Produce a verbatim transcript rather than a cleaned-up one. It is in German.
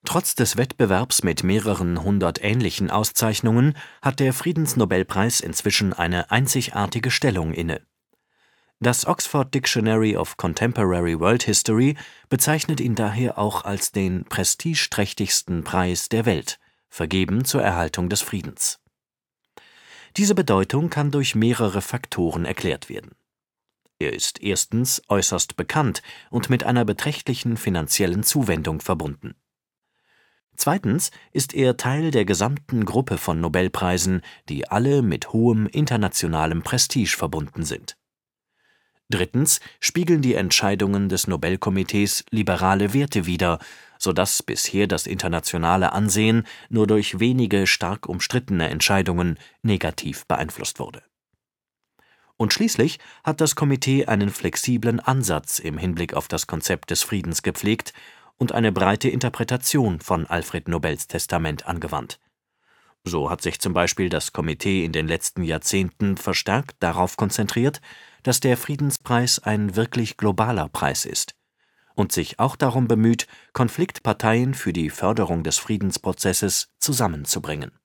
Trotz des Wettbewerbs mit mehreren hundert ähnlichen Auszeichnungen hat der Friedensnobelpreis inzwischen eine einzigartige Stellung inne. Das Oxford Dictionary of Contemporary World History bezeichnet ihn daher auch als den prestigeträchtigsten Preis der Welt, vergeben zur Erhaltung des Friedens. Diese Bedeutung kann durch mehrere Faktoren erklärt werden. Er ist erstens äußerst bekannt und mit einer beträchtlichen finanziellen Zuwendung verbunden. Zweitens ist er Teil der gesamten Gruppe von Nobelpreisen, die alle mit hohem internationalem Prestige verbunden sind. Drittens spiegeln die Entscheidungen des Nobelkomitees liberale Werte wider, sodass bisher das internationale Ansehen nur durch wenige stark umstrittene Entscheidungen negativ beeinflusst wurde. Und schließlich hat das Komitee einen flexiblen Ansatz im Hinblick auf das Konzept des Friedens gepflegt und eine breite Interpretation von Alfred Nobels Testament angewandt. So hat sich zum Beispiel das Komitee in den letzten Jahrzehnten verstärkt darauf konzentriert, dass der Friedenspreis ein wirklich globaler Preis ist und sich auch darum bemüht, Konfliktparteien für die Förderung des Friedensprozesses zusammenzubringen